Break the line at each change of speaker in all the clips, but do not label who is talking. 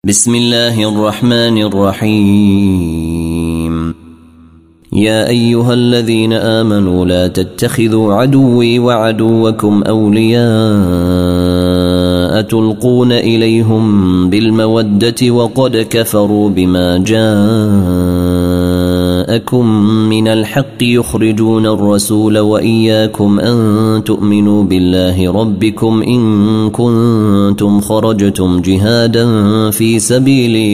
بسم الله الرحمن الرحيم. يا أيها الذين آمنوا لا تتخذوا عدوي وعدوكم أولياء تلقون إليهم بالمودة وقد كفروا بما جاءكم من الحق يخرجون الرسول وإياكم أن تؤمنوا بالله ربكم إن كنتم خرجتم جهادا في سبيلي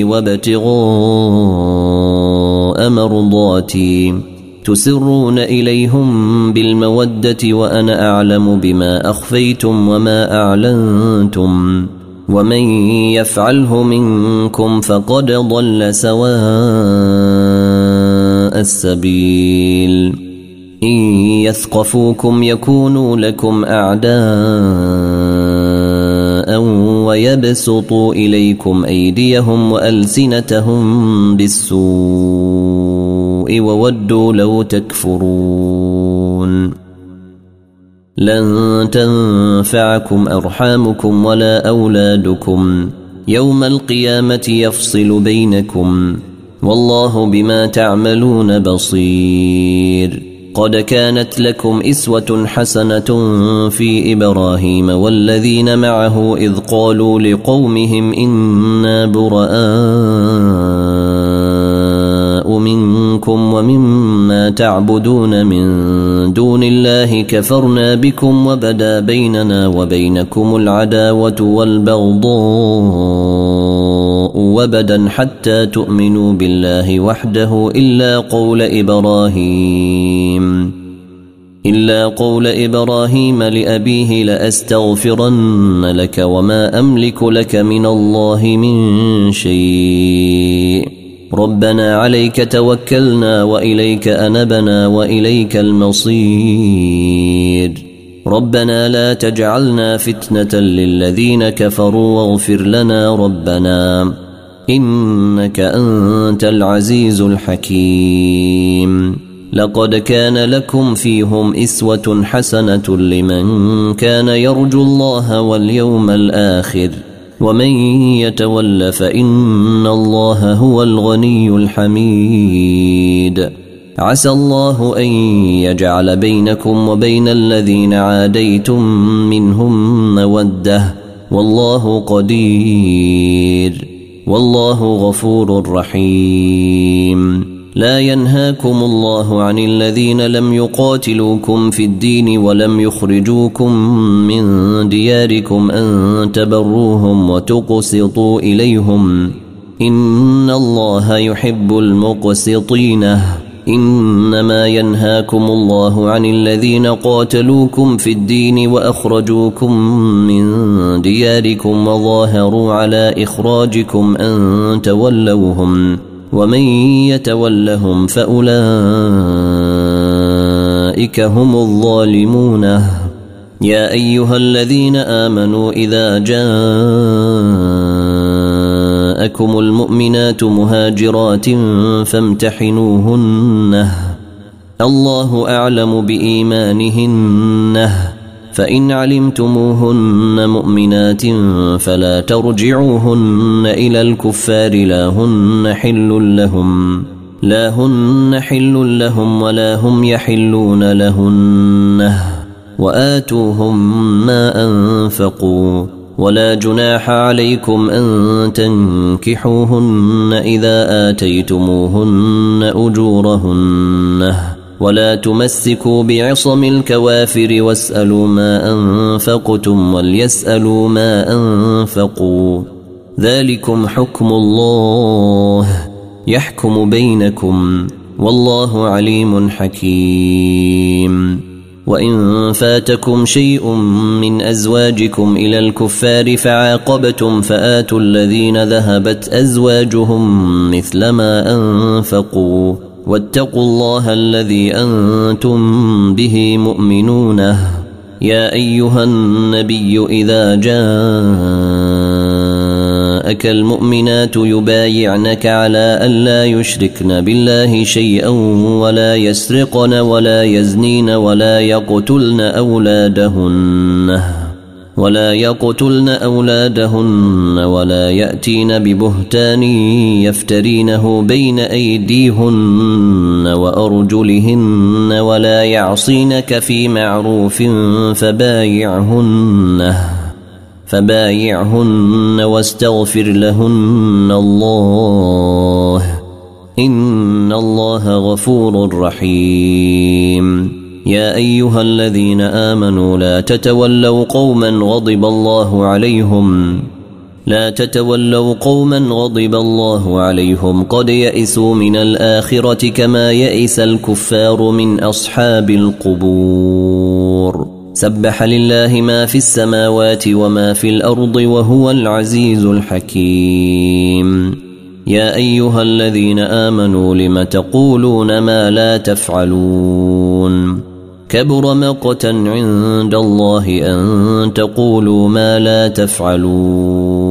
وابتغاء مرضاتي تسرون إليهم بالمودة وأنا أعلم بما أخفيتم وما أعلنتم ومن يفعله منكم فقد ضل سواء السبيل. إن يثقفوكم يكونوا لكم أعداء ويبسطوا إليكم أيديهم وألسنتهم بالسوء وودوا لو تكفرون. لن تنفعكم أرحامكم ولا أولادكم يوم القيامة يفصل بينكم والله بما تعملون بصير. قد كانت لكم إسوة حسنة في إبراهيم والذين معه إذ قالوا لقومهم إنا براء منكم ومما تعبدون من دون الله كفرنا بكم وبدا بيننا وبينكم العداوة والبغضاء وبدا حتى تؤمنوا بالله وحده إلا قول إبراهيم لأبيه لأستغفرن لك وما أملك لك من الله من شيء ربنا عليك توكلنا وإليك أنبنا وإليك المصير ربنا لا تجعلنا فتنة للذين كفروا واغفر لنا ربنا إنك أنت العزيز الحكيم. لقد كان لكم فيهم إسوة حسنة لمن كان يرجو الله واليوم الآخر ومن يتول فإن الله هو الغني الحميد. عسى الله أن يجعل بينكم وبين الذين عاديتم منهم مودة والله قدير والله غفور رحيم. لا ينهاكم الله عن الذين لم يقاتلوكم في الدين ولم يخرجوكم من دياركم أن تبروهم وتقسطوا إليهم إن الله يحب المقسطين. إنما ينهاكم الله عن الذين قاتلوكم في الدين وأخرجوكم من دياركم وظاهروا على إخراجكم أن تولوهم ومن يتولهم فأولئك هم الظالمون. يا أيها الذين آمنوا إذا جاءكم المؤمنات مهاجرات فامتحنوهن الله أعلم بإيمانهن فإن علمتموهن مؤمنات فلا ترجعوهن إلى الكفار لا هن حل لهم ولا هم يحلون لهن وآتوهم ما أنفقوا ولا جناح عليكم أن تنكحوهن إذا آتيتموهن أجورهن ولا تمسكوا بعصم الكوافر واسألوا ما أنفقتم وليسألوا ما أنفقوا ذلكم حكم الله يحكم بينكم والله عليم حكيم. وإن فاتكم شيء من أزواجكم إلى الكفار فعاقبتم فآتوا الذين ذهبت أزواجهم مثل ما أنفقوا واتقوا الله الذي أنتم به مؤمنون. يا أيها النبي إذا جاءك المؤمنات يبايعنك على ألا يشركن بالله شيئا ولا يسرقن ولا يزنين ولا يقتلن أولادهن ولا يقتلن أولادهن ولا يأتين ببهتان يفترينه بين أيديهن وأرجلهن ولا يعصينك في معروف فبايعهن واستغفر لهن الله إن الله غفور رحيم. يا أيها الذين آمنوا لا تتولوا قوما غضب الله عليهم قد يئسوا من الآخرة كما يئس الكفار من أصحاب القبور. سبح لله ما في السماوات وما في الأرض وهو العزيز الحكيم. يا أيها الذين آمنوا لم تقولون ما لا تفعلون كبر مقتا عند الله أن تقولوا ما لا تفعلون.